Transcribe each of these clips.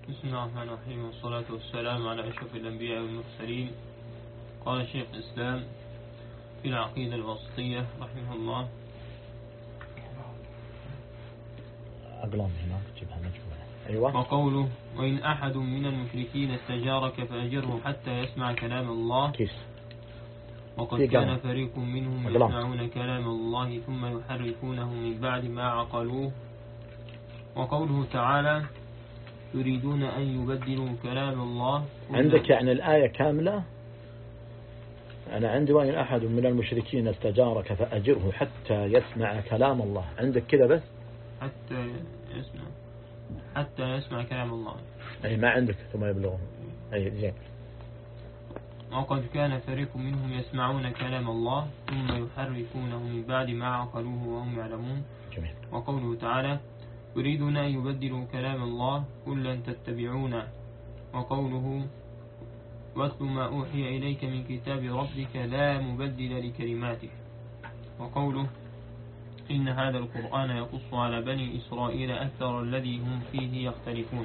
بسم الله الرحمن الرحيم، والصلاة والسلام على أشرف الأنبياء والمرسلين. قال شيخ الإسلام في العقيدة الوسطية رحمه الله: أيوة. وقوله: وإن أحد من المشركين استجارك فأجره حتى يسمع كلام الله. وقد كان فريق منهم يسمعون كلام الله ثم يحرفونه من بعد ما عقلوه. وقوله تعالى: يريدون أن يبدلوا كلام الله. عندك يعني الآية كاملة؟ أنا عندي: وإن أحد من المشركين استجارك فأجره حتى يسمع كلام الله. عندك كذا بس؟ حتى يسمع كلام الله. أي ما عندك ثم يبلغهم. أي زين. وقد كان فريق منهم يسمعون كلام الله ثم يحرفونه من بعد ما عقلوه وهم يعلمون. جميل. وقوله تعالى: يريدون أن يبدلوا كلام الله قل لن تتبعونا. وقوله: واتل ما أوحي إليك من كتاب ربك لا مبدل لكلماته. وقوله: إن هذا القرآن يقص على بني إسرائيل أكثر الذي هم فيه يختلفون.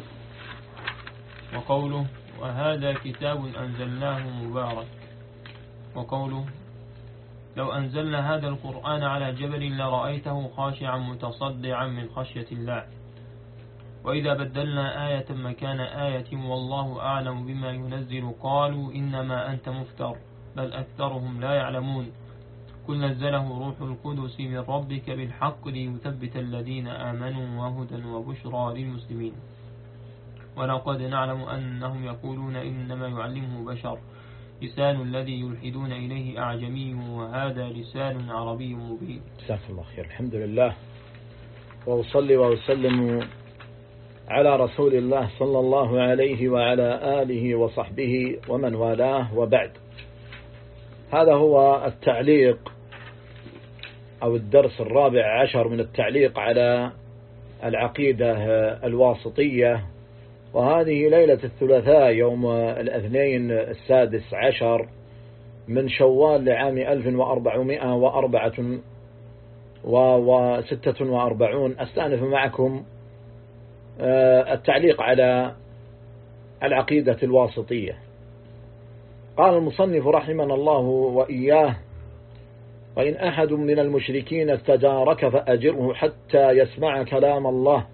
وقوله: وهذا كتاب أنزلناه مبارك. وقوله: لو أنزلنا هذا القرآن على جبل لرأيته خاشعا متصدعا من خشية الله. وإذا بدلنا آية مكان آية والله أعلم بما ينزل قالوا إنما أنت مفتر بل أكثرهم لا يعلمون. قل نزله روح القدس من ربك بالحق ليثبت الذين آمنوا وهدى وبشرى للمسلمين. ولقد نعلم أنهم يقولون إنما يعلمه بشر لسان الذي يلحدون إليه أعجمي وهذا لسان عربي مبين. جزاك الله خير. الحمد لله، وأصلي وأسلم على رسول الله صلى الله عليه وعلى آله وصحبه ومن والاه، وبعد. هذا هو التعليق أو الدرس 14 من التعليق على العقيدة الواسطية. وهذه ليلة الثلاثاء يوم الاثنين 16 من شوال لعام 1446. أستأنف معكم التعليق على العقيدة الواسطية. قال المصنف رحمنا الله وإياه: وإن أحد من المشركين استجارك فأجره حتى يسمع كلام الله.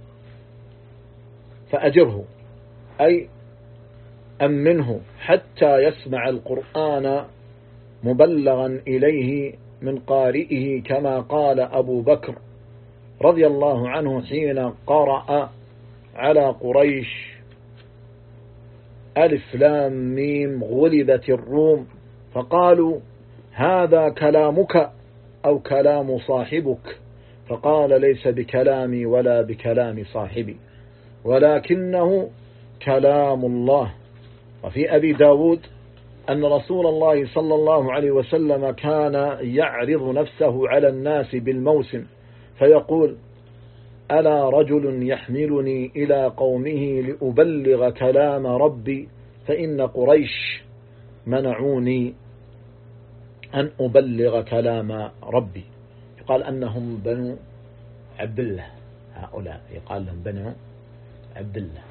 فأجره أي أمنه حتى يسمع القرآن مبلغا إليه من قارئه، كما قال أبو بكر رضي الله عنه حين قرأ على قريش: ألف لام ميم غلبت الروم فقالوا هذا كلامك أو كلام صاحبك، فقال ليس بكلامي ولا بكلام صاحبي ولكنه كلام الله. وفي أبي داود أن رسول الله صلى الله عليه وسلم كان يعرض نفسه على الناس بالموسم فيقول: ألا رجل يحملني إلى قومه لأبلغ كلام ربي فإن قريش منعوني أن أبلغ كلام ربي. يقال أنهم بنو عبد الله، هؤلاء يقال لهم بنو عبد الله،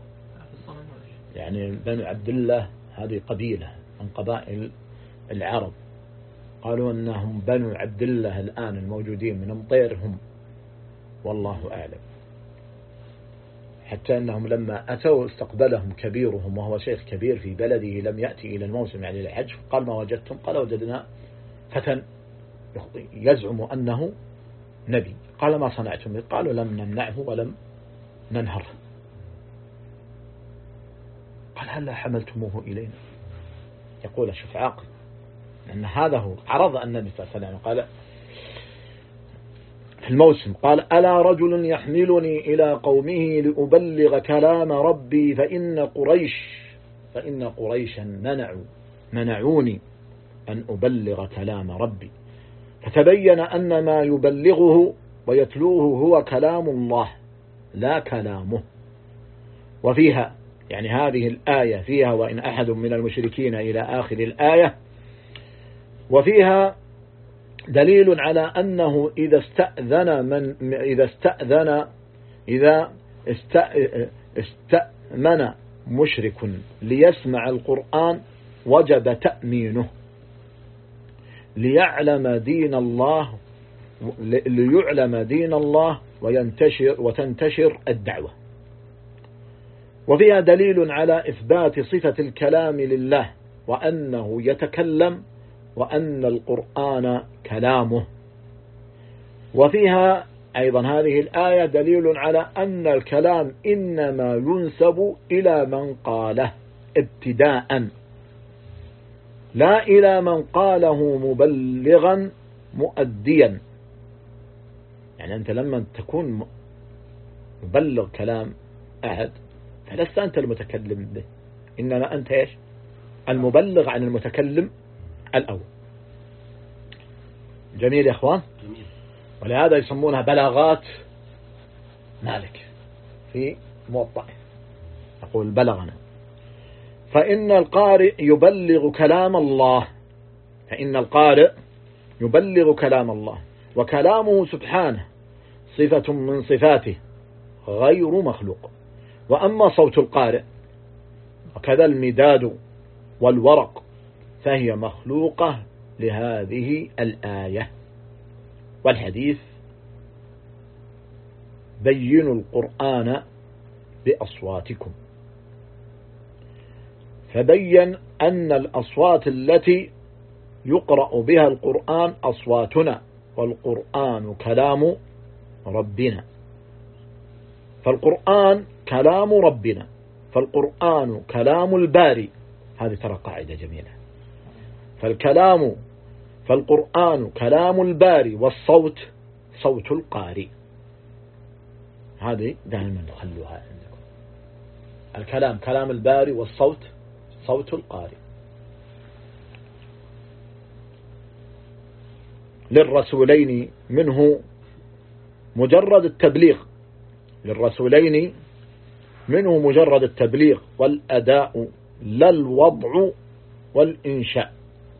يعني بنو عبد الله هذه قبيلة من قبائل العرب. قالوا أنهم بنو عبد الله الآن الموجودين من مطيرهم، والله أعلم. حتى أنهم لما أتوا استقبلهم كبيرهم وهو شيخ كبير في بلده لم يأتي إلى الموسم يعني الحج، قال: ما وجدتم؟ قال: وجدنا فتى يزعم أنه نبي. قال: ما صنعتم؟ قالوا: لم نمنعه ولم ننهره. قال: هل حملتموه إلينا؟ يقول: شوف عاقل، لأن هذا هو عرض النبي صلى الله عليه وسلم. قال في الموسم: قال: ألا رجل يحملني إلى قومه لأبلغ كلام ربي فإن قريشا منعوني أن أبلغ كلام ربي. فتبين أن ما يبلغه ويتلوه هو كلام الله لا كلامه. وفيها يعني هذه الآية فيها وإن أحد من المشركين إلى آخر الآية، وفيها دليل على أنه إذا آمن مشرك ليسمع القرآن وجب تأمينه ليعلم دين الله وتنتشر الدعوة. وفيها دليل على إثبات صفة الكلام لله وأنه يتكلم وأن القرآن كلامه. وفيها أيضا هذه الآية دليل على أن الكلام إنما ينسب إلى من قاله ابتداء لا إلى من قاله مبلغا مؤديا. يعني أنت لما تكون مبلغ كلام أحد فلست أنت المتكلم به، إنما أنت إيش؟ المبلغ عن المتكلم الأول. جميل يا أخوان؟ جميل. ولهذا يسمونها بلاغات مالك في موطئ، يقول بلغنا. فإن القارئ يبلغ كلام الله، وكلامه سبحانه صفة من صفاته غير مخلوق. وأما صوت القارئ وكذا المداد والورق فهي مخلوقة لهذه الآية. والحديث بينوا القرآن بأصواتكم، فبين أن الأصوات التي يقرأ بها القرآن أصواتنا، والقرآن كلام ربنا، فالقرآن كلام ربنا، فالقرآن كلام الباري. هذه ترى قاعدة جميلة. فالقرآن كلام الباري، والصوت صوت القارئ. هذه دائما خلوها عندكم. الكلام كلام الباري، والصوت صوت القارئ. للرسولين منه مجرد التبليغ والأداء لا الوضع والإنشاء.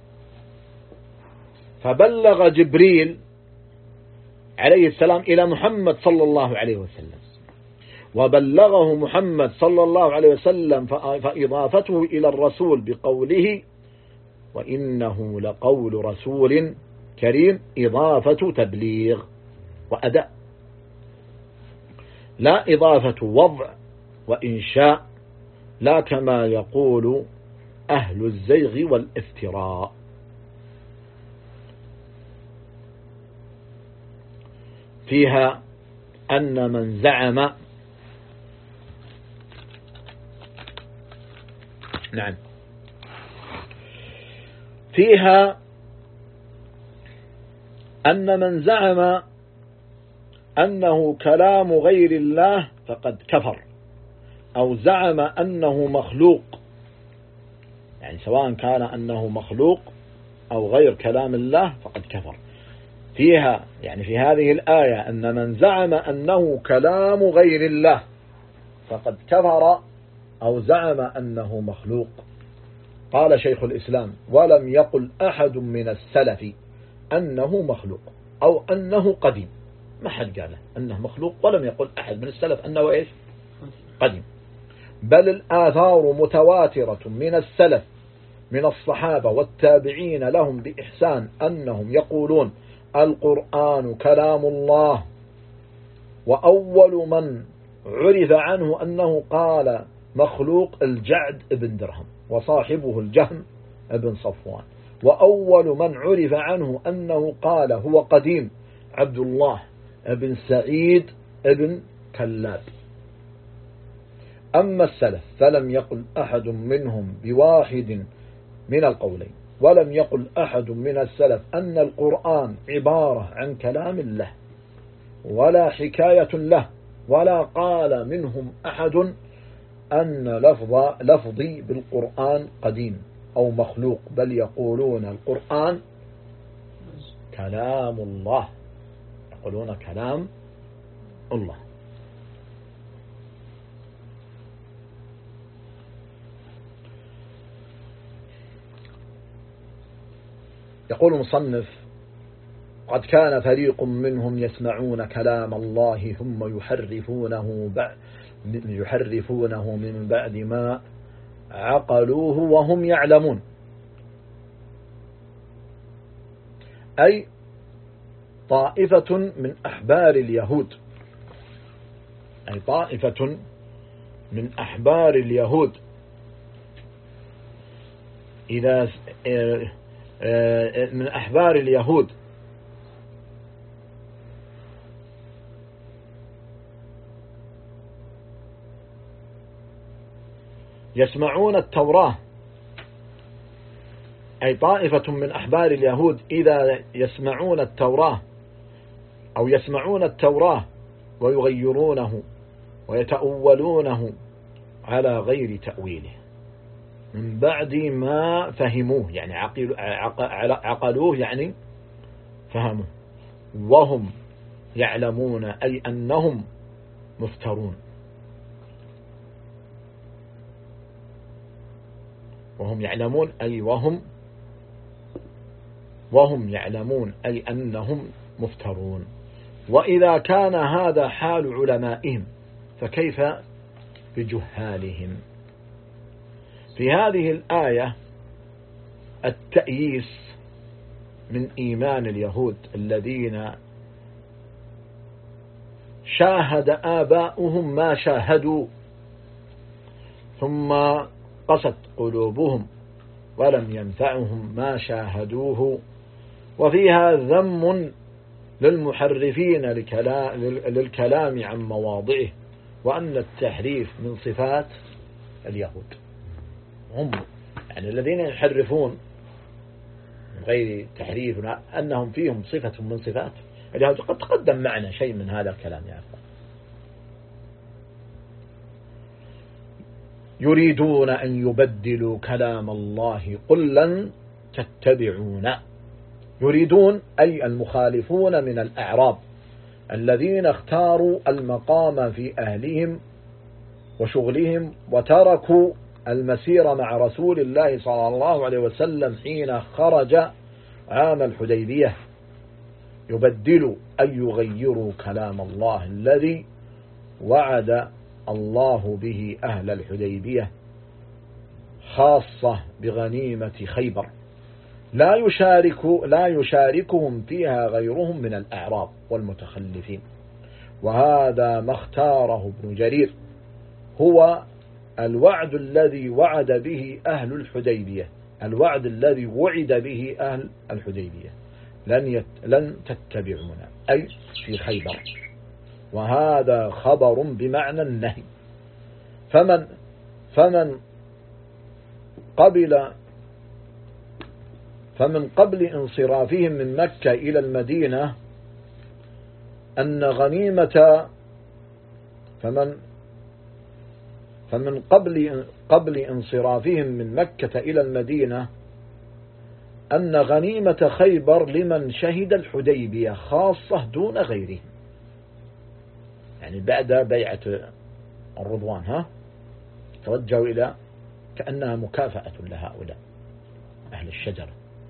فبلغ جبريل عليه السلام إلى محمد صلى الله عليه وسلم، وبلغه محمد صلى الله عليه وسلم، فإضافته إلى الرسول بقوله وإنه لقول رسول كريم إضافة تبليغ وأداء، لا إضافة وضع وإنشاء، لا كما يقول أهل الزيغ والافتراء. فيها أن من زعم أنه كلام غير الله فقد كفر، أو زعم أنه مخلوق، يعني سواء كان أنه مخلوق أو غير كلام الله فقد كفر. فيها يعني في هذه الآية أن من زعم أنه كلام غير الله فقد كفر أو زعم أنه مخلوق. قال شيخ الإسلام ولم يقل أحد من السلف أنه مخلوق أو أنه قديم، ما حد قال أنه مخلوق، ولم يقل أحد من السلف أنه إيش؟ قديم. بل الآثار متواترة من السلف من الصحابة والتابعين لهم بإحسان أنهم يقولون القرآن كلام الله. وأول من عرف عنه أنه قال مخلوق الجعد ابن درهم وصاحبه الجهم ابن صفوان. وأول من عرف عنه أنه قال هو قديم عبد الله ابن سعيد ابن كلاب. أما السلف فلم يقل أحد منهم بواحد من القولين، ولم يقل أحد من السلف أن القرآن عبارة عن كلام الله ولا حكاية له، ولا قال منهم أحد أن لفظي بالقرآن قديم أو مخلوق، بل يقولون القرآن كلام الله، يقولون كلام الله. يقول المصنف قد كان فريق منهم يسمعون كلام الله ثم يحرفونه من بعد ما عقلوه وهم يعلمون، أي طائفة من أحبار اليهود، أي طائفة من أحبار اليهود إذا من أحبار اليهود يسمعون التوراة، أي طائفة من أحبار اليهود إذا يسمعون التوراة أو يسمعون التوراة ويغيرونه ويتأولونه على غير تأويله من بعد ما فهموه، يعني عقلوه يعني فهموه، وهم يعلمون أي أنهم مفترون، وهم يعلمون أي وهم يعلمون أي أنهم مفترون. وإذا كان هذا حال علمائهم فكيف بجهالهم؟ في هذه الآية التأييس من إيمان اليهود الذين شاهد آباؤهم ما شاهدوا ثم قست قلوبهم ولم ينفعهم ما شاهدوه، وفيها ذم للمحرفين للكلام عن مواضعه، وأن التحريف من صفات اليهود، هم يعني الذين يحرفون من غير تحريف أنهم فيهم صفة من صفات اليهود. قد تقدم معنا شيء من هذا الكلام يا أخوان. يريدون أن يبدلوا كلام الله قل لن تتبعون. يريدون أي المخالفون من الأعراب الذين اختاروا المقام في أهلهم وشغلهم وتركوا المسير مع رسول الله صلى الله عليه وسلم حين خرج عام الحديبية. يبدلوا أي يغيروا كلام الله الذي وعد الله به أهل الحديبية، خاصة بغنيمة خيبر، لا يشاركهم فيها غيرهم من الأعراب والمتخلفين. وهذا ما اختاره ابن جرير هو الوعد الذي وعد به أهل الحديبية، الوعد الذي وعد به أهل الحديبية لن تتبعون أي في خيبر، وهذا خبر بمعنى النهي. فمن قبل انصرافهم من مكة إلى المدينة أن غنيمة فمن قبل انصرافهم من مكة إلى المدينة أن غنيمة خيبر لمن شهد الحديبية خاصة دون غيرهم، يعني بعد بيعة الرضوان توجهوا إلى كأنها مكافأة لهؤلاء أهل الشجرة.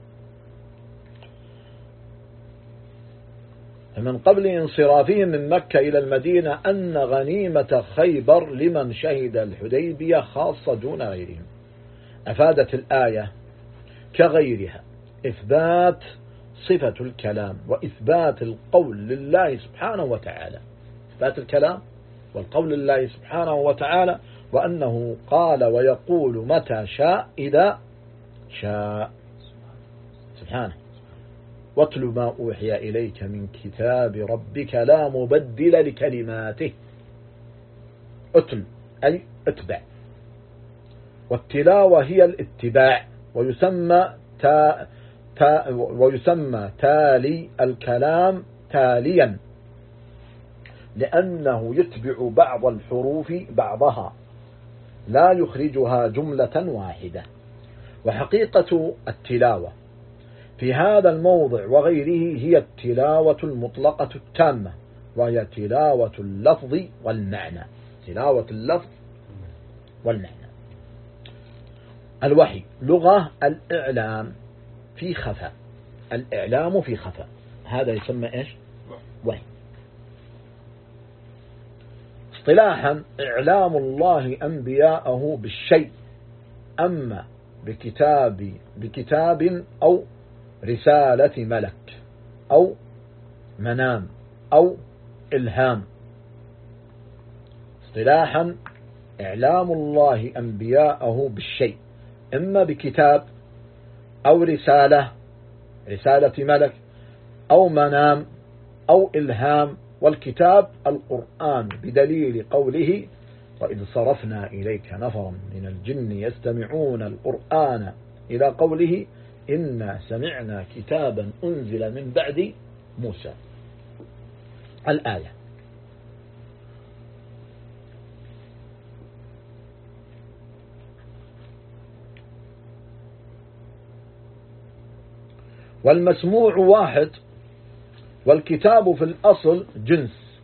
فمن قبل انصرافهم من مكة إلى المدينة أن غنيمة خيبر لمن شهد الحديبية خاصة دون غيرهم. أفادت الآية كغيرها إثبات صفة الكلام وإثبات القول لله سبحانه وتعالى، إثبات الكلام والقول لله سبحانه وتعالى، وأنه قال ويقول متى شاء إذا شاء سبحانه. واتل ما أوحي إليك من كتاب ربك لا مبدل لكلماته. اتل أي اتبع، والتلاوة هي الاتباع، ويسمى تالي الكلام تاليا لأنه يتبع بعض الحروف بعضها لا يخرجها جملة واحدة. وحقيقة التلاوة في هذا الموضع وغيره هي التلاوة المطلقة التامة، وهي تلاوة اللفظ والمعنى، تلاوة اللفظ والمعنى. الوحي لغة الإعلام في خفاء، الإعلام في خفاء، هذا يسمى إيش؟ وحي. اصطلاحا إعلام الله أنبياءه بالشيء، أما بكتاب أو رسالة ملك أو منام أو إلهام. اصطلاحا إعلام الله أنبياءه بالشيء، إما بكتاب أو رسالة ملك أو منام أو إلهام. والكتاب القرآن بدليل قوله: وإذ صرفنا إليك نفرا من الجن يستمعون القرآن، إلى قوله: إنا سمعنا كتابا أنزل من بعد موسى، الآية. والمسموع واحد، والكتاب في الأصل جنس،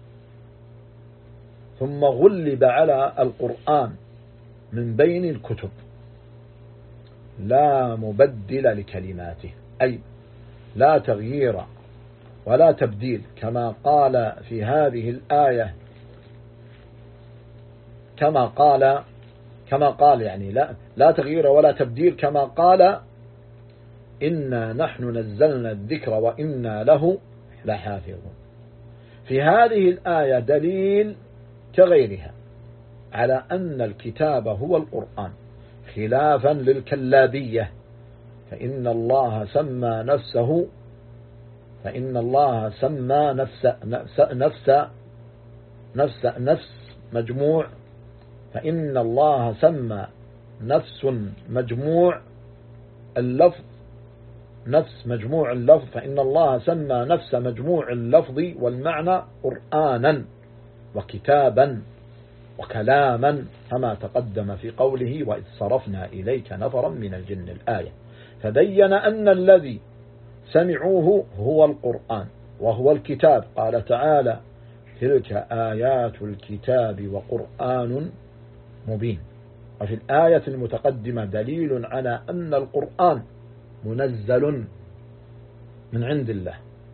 ثم غلب على القرآن من بين الكتب لا مبدل لكلماته، أي لا تغيير ولا تبديل، كما قال في هذه الآية، كما قال يعني لا تغيير ولا تبديل، كما قال: إنا نحن نزلنا الذكر وإنا له لحافظون. في هذه الآية دليل كغيرها على أن الكتاب هو القرآن، خلافا للكلابية، فإن الله سمى نفس مجموع اللفظ، فإن الله سمى نفس مجموع اللفظ والمعنى قرآنا وكتابا وكلاما، كما تقدم في قوله: وإذ صرفنا إليك نفرا من الجن، الآية. فبين أن الذي سمعوه هو القرآن وهو الكتاب. قال تعالى: تلك آيات الكتاب وقرآن مبين. وفي الآية المتقدمة دليل على أن القرآن منزل من عند الله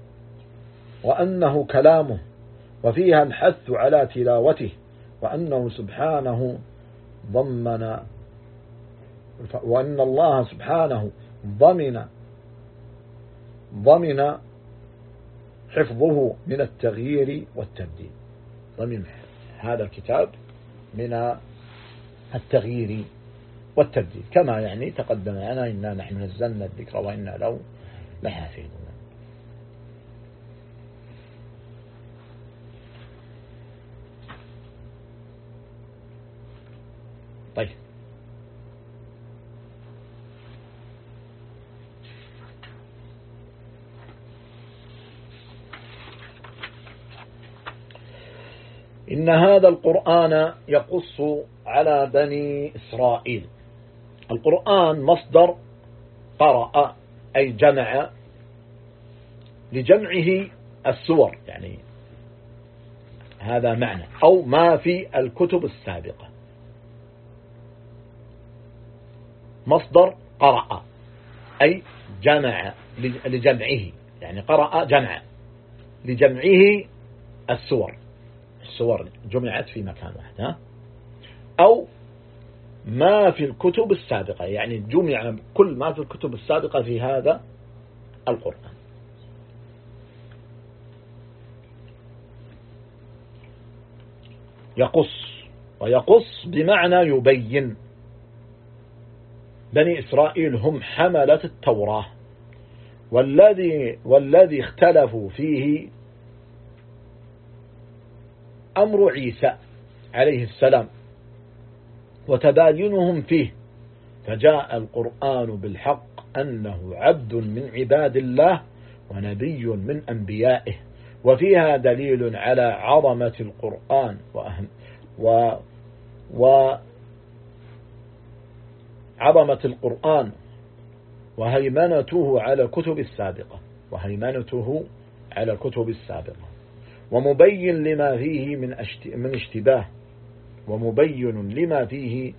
وأنه كلامه، وفيها الحث على تلاوته، وأن الله سبحانه ضمن حفظه من التغيير والتبديل، ضمن هذا الكتاب من التغيير والتبديل، كما يعني تقدم لنا: إنا نحن نزلنا الذكر وإنا له لحافظون. طيب، إن هذا القرآن يقص على بني إسرائيل. القرآن مصدر قرأ، أي جمع، لجمعه السور، يعني هذا معنى، أو ما في الكتب السابقة. مصدر قرأ أي جمع لجمعه، يعني قرأ جمع لجمعه السور جمعت في مكان واحد، أو ما في الكتب السابقة، يعني جمع كل ما في الكتب السابقة في هذا القرآن. ويقص بمعنى يبين. بني إسرائيل هم حملة التوراة، والذي اختلفوا فيه أمر عيسى عليه السلام وتباينهم فيه، فجاء القرآن بالحق أنه عبد من عباد الله ونبي من أنبيائه. وفيها دليل على عظمة القرآن وعظمة القرآن وهيمنته على الكتب السابقة، ومبين لما فيه من اشتباه، ومبين لما فيه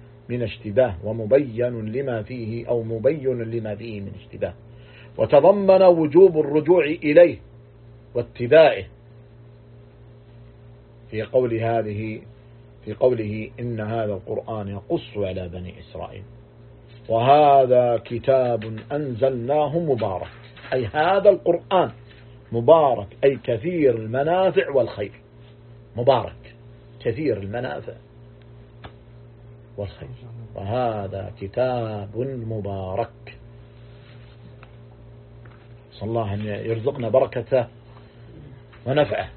من اشتباه، وتضمن وجوب الرجوع إليه واتباعه، في قول هذه في قوله إن هذا القرآن يقص على بني إسرائيل وهذا كتاب أنزلناه مبارك، أي هذا القرآن مبارك أي كثير المنافع والخير، مبارك كثير المنافع والخير، وهذا كتاب مبارك. صلى الله أن يرزقنا بركته ونفعه.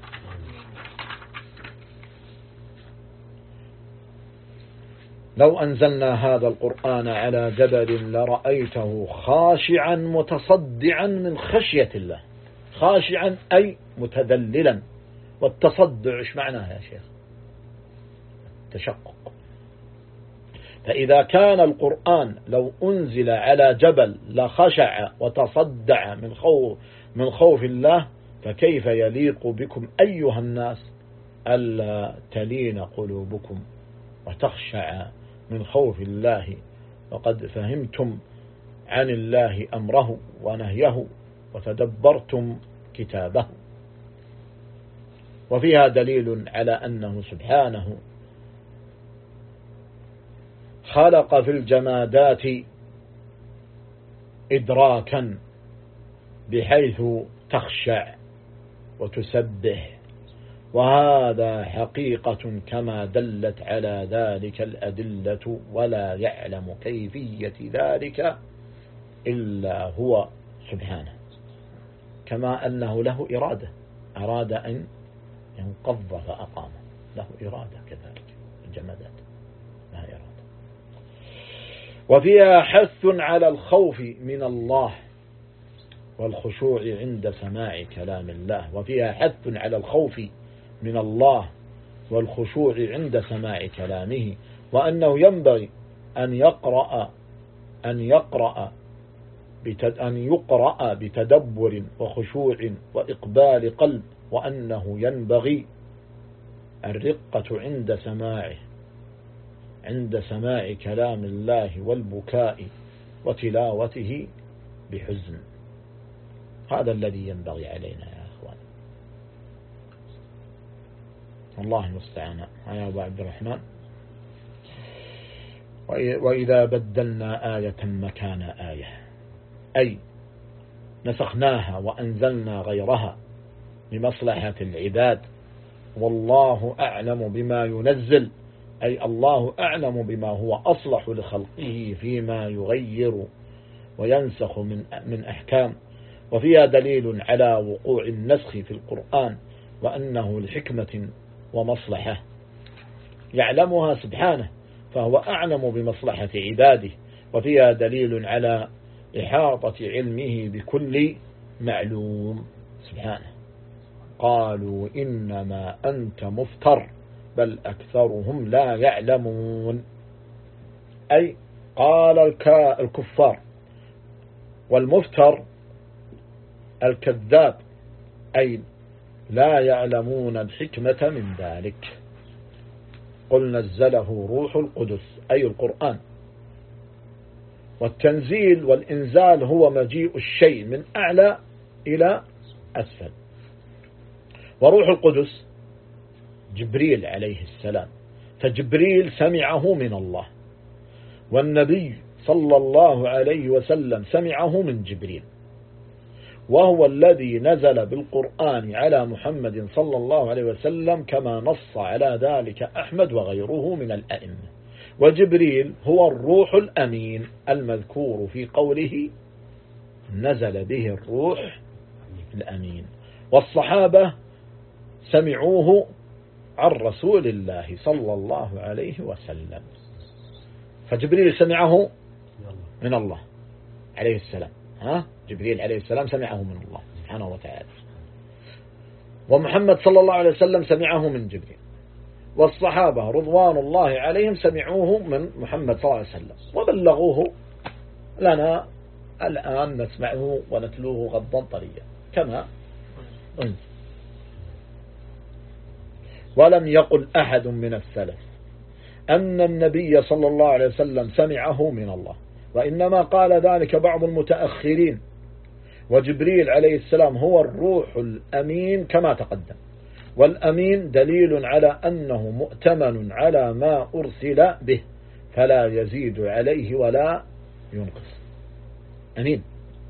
لو أنزلنا هذا القرآن على جبل لرأيته خاشعا متصدعا من خشية الله. خاشعا أي متذللا، والتصدع ايش معناها يا شيخ؟ التشقق. فإذا كان القرآن لو أنزل على جبل لخشع وتصدع من خوف الله، فكيف يليق بكم أيها الناس ألا تلين قلوبكم وتخشع من خوف الله وقد فهمتم عن الله أمره ونهيه وتدبرتم كتابه. وفيها دليل على أنه سبحانه خلق في الجمادات إدراكا بحيث تخشع وتسبح، وهذا حقيقة كما دلت على ذلك الأدلة، ولا يعلم كيفية ذلك إلا هو سبحانه. كما أنه له إرادة، أراد أن ينقض فأقام، له إرادة كذلك الجمادات لها إرادة. وفيها حث على الخوف من الله والخشوع عند سماع كلام الله. وفيها حث على الخوف من الله والخشوع عند سماع كلامه، وأنه ينبغي أن يقرأ بتدبر وخشوع وإقبال قلب، وأنه ينبغي الرقة عند سماع كلام الله والبكاء وتلاوته بحزن. هذا الذي ينبغي علينا يا أخوان. الله المستعان. يا أبو عبد الرحمن. وإذا بدلنا آية مكان آية، أي نسخناها وأنزلنا غيرها لمصلحة العباد، والله أعلم بما ينزل، أي الله أعلم بما هو أصلح لخلقه فيما يغير وينسخ من أحكام. وفيها دليل على وقوع النسخ في القرآن، وأنه لحكمة ومصلحة يعلمها سبحانه، فهو أعلم بمصلحة عباده. وفيها دليل على إحاطة علمه بكل معلوم سبحانه. قالوا إنما أنت مفتر بل أكثرهم لا يعلمون، أي قال الكفار، والمفتر الكذاب، أي لا يعلمون الحكمة من ذلك. قل نزله روح القدس، أي القرآن. والتنزيل والإنزال هو مجيء الشيء من أعلى إلى أسفل. وروح القدس جبريل عليه السلام، فجبريل سمعه من الله، والنبي صلى الله عليه وسلم سمعه من جبريل، وهو الذي نزل بالقرآن على محمد صلى الله عليه وسلم، كما نص على ذلك أحمد وغيره من الأئمة. وجبريل هو الروح الأمين المذكور في قوله نزل به الروح الأمين. والصحابة سمعوه عن رسول الله صلى الله عليه وسلم، فجبريل سمعه من الله عليه السلام. جبريل عليه السلام سمعه من الله سبحانه وتعالى، ومحمد صلى الله عليه وسلم سمعه من جبريل، والصحابة رضوان الله عليهم سمعوه من محمد صلى الله عليه وسلم، وبلغوه لنا الآن نسمعه ونتلوه غضا طريا كما أنزل. ولم يقل أحد من السلف أن النبي صلى الله عليه وسلم سمعه من الله، وإنما قال ذلك بعض المتأخرين. وجبريل عليه السلام هو الروح الأمين كما تقدم، والأمين دليل على أنه مؤتمن على ما أرسل به فلا يزيد عليه ولا ينقص. أمين.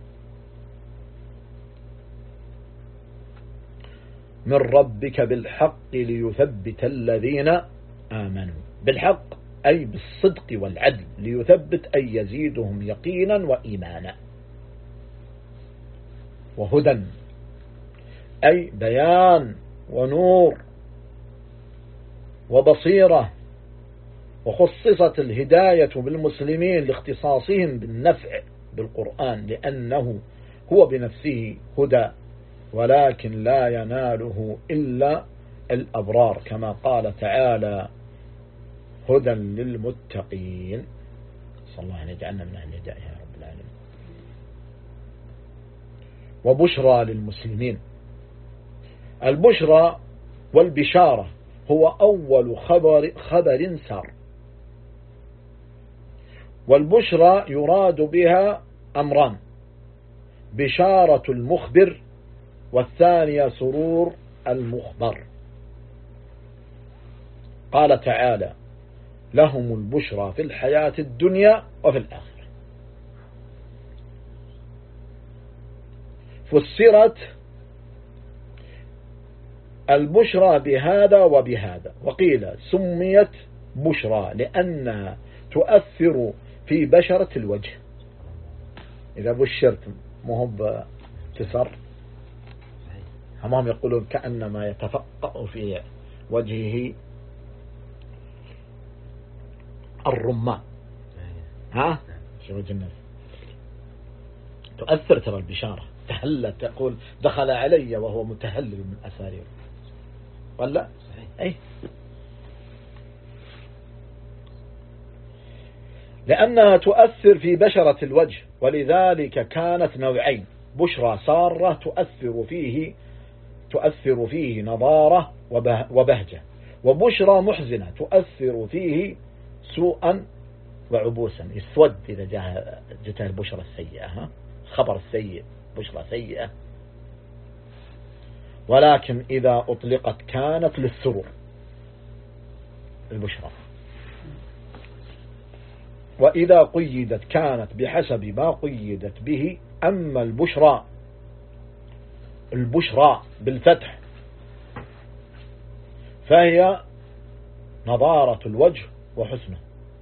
من ربك بالحق ليثبت الذين آمنوا. بالحق أي بالصدق والعدل، ليثبت أي يزيدهم يقينا وإيمانا. وهدى أي بيان ونور وبصيرة. وخصصت الهداية بالمسلمين لاختصاصهم بالنفع بالقرآن لأنه هو بنفسه هدى، ولكن لا يناله إلا الأبرار كما قال تعالى هدى للمتقين. صلى الله أن يجعلنا من أهل الهداية يا رب العالمين. وبشرى للمسلمين. البشرى والبشارة هو أول خبر سار، والبشرى يراد بها أمران: بشارة المخبر، والثانية سرور المخبر. قال تعالى لهم البشرى في الحياة الدنيا وفي الآخرة. فسرت البشرى بهذا وبهذا، وقيل سميت بشرى لأنها تؤثر في بشرة الوجه. إذا بشرت مهب تسر، هم يقولون كأنما يتفقأ في وجهه الرمان. ها شو وجه الناس تؤثر. ترى البشارة تهلل، تقول دخل علي وهو متهلل من أسارير، ولا أي لأنها تؤثر في بشرة الوجه، ولذلك كانت نوعين: بشرى سارة تؤثر فيه نضارة وبهجة، وبشرى محزنة تؤثر فيه سوءا وعبوسا، يسود إذا جاءت البشرى السيئة، خبر السيء بشرى سيئة. ولكن إذا أطلقت كانت للسرور البشرى، وإذا قيدت كانت بحسب ما قيدت به. أما البشرى بالفتح فهي نضارة الوجه وحسنه.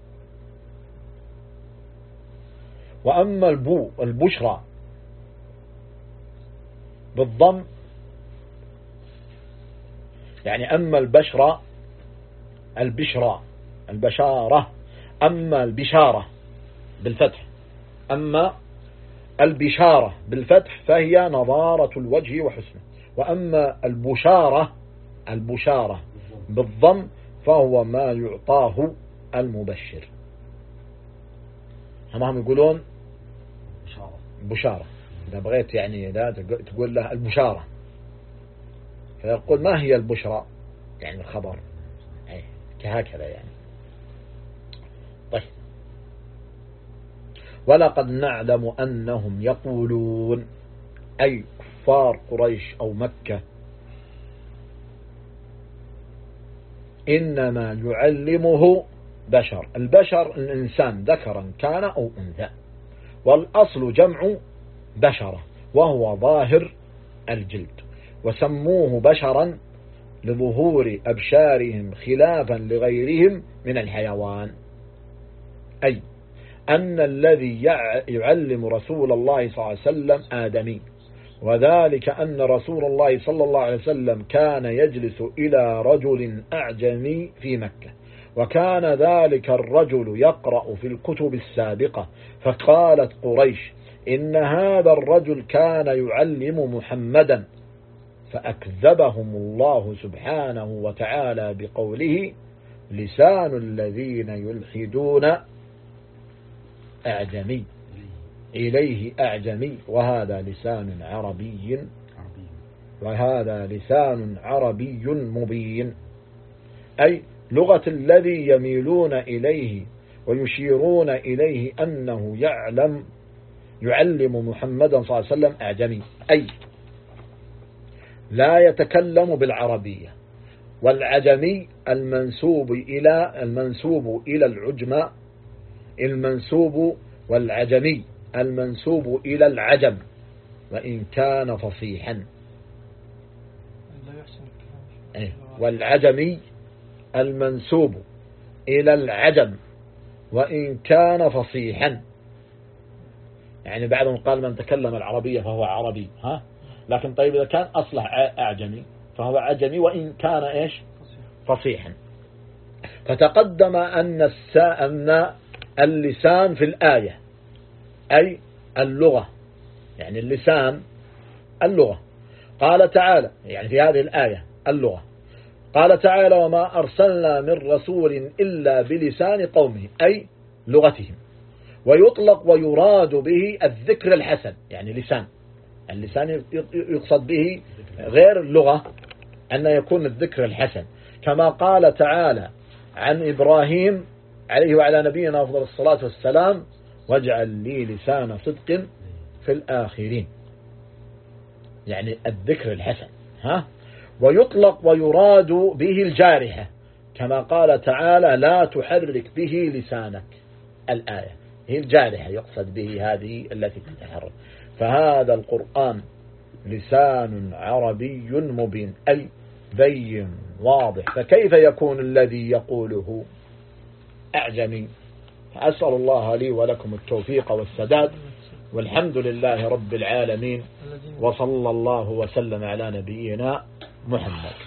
وأما البشرى بالضم يعني أما البشارة. أما البشارة بالفتح، أما البشارة بالفتح فهي نضارة الوجه وحسنه. وأما البشارة بالضم فهو ما يعطاه المبشر. هم يقولون بشارة. إذا بغيت يعني لا تقول له البشارة، فيقول ما هي البشرى يعني الخبر، كهكذا يعني. طيب. ولقد نعلم أنهم يقولون، أي كفار قريش أو مكة، إنما يعلمه بشر. البشر الإنسان ذكرا كان أو أنثى، والأصل جمع بشرة وهو ظاهر الجلد، وسموه بشرا لظهور أبشارهم خلافا لغيرهم من الحيوان. أي أن الذي يعلم رسول الله صلى الله عليه وسلم آدمي، وذلك أن رسول الله صلى الله عليه وسلم كان يجلس إلى رجل أعجمي في مكة، وكان ذلك الرجل يقرأ في الكتب السابقة، فقالت قريش إن هذا الرجل كان يعلم محمدا، فأكذبهم الله سبحانه وتعالى بقوله لسان الذين يلحدون أعجمي، إليه أعجمي وهذا لسان عربي مبين. أي لغة الذي يميلون إليه ويشيرون إليه أنه يعلم محمدا صلى الله عليه وسلم أعجمي. أي لا يتكلم بالعربية. والعجمي المنسوب إلى العجمة، والعجمي المنسوب إلى العجم وإن كان فصيحا. والعجمي المنسوب إلى العجم وإن كان فصيحا، يعني بعضهم قال من تكلم العربية فهو عربي، لكن طيب إذا كان أصله أعجمي فهو عجمي وإن كان إيش فصيحا. فتقدم أن اللسان في الآية أي اللغة، يعني اللسان اللغة. قال تعالى يعني في هذه الآية اللغة، قال تعالى وما أرسلنا من رسول إلا بلسان قومه أي لغتهم. ويطلق ويراد به الذكر الحسن، يعني اللسان يقصد به غير اللغة أن يكون الذكر الحسن، كما قال تعالى عن إبراهيم عليه وعلى نبينا أفضل الصلاة والسلام واجعل لي لسان صدق في الآخرين، يعني الذكر الحسن. ويطلق ويراد به الجارحة، كما قال تعالى لا تحرك به لسانك، الآية هي الجارحة يقصد به هذه التي تتحرك. فهذا القرآن لسان عربي مبين أي بين واضح، فكيف يكون الذي يقوله أعجمي؟ أسأل الله لي ولكم التوفيق والسداد، والحمد لله رب العالمين، وصلى الله وسلم على نبينا محمد.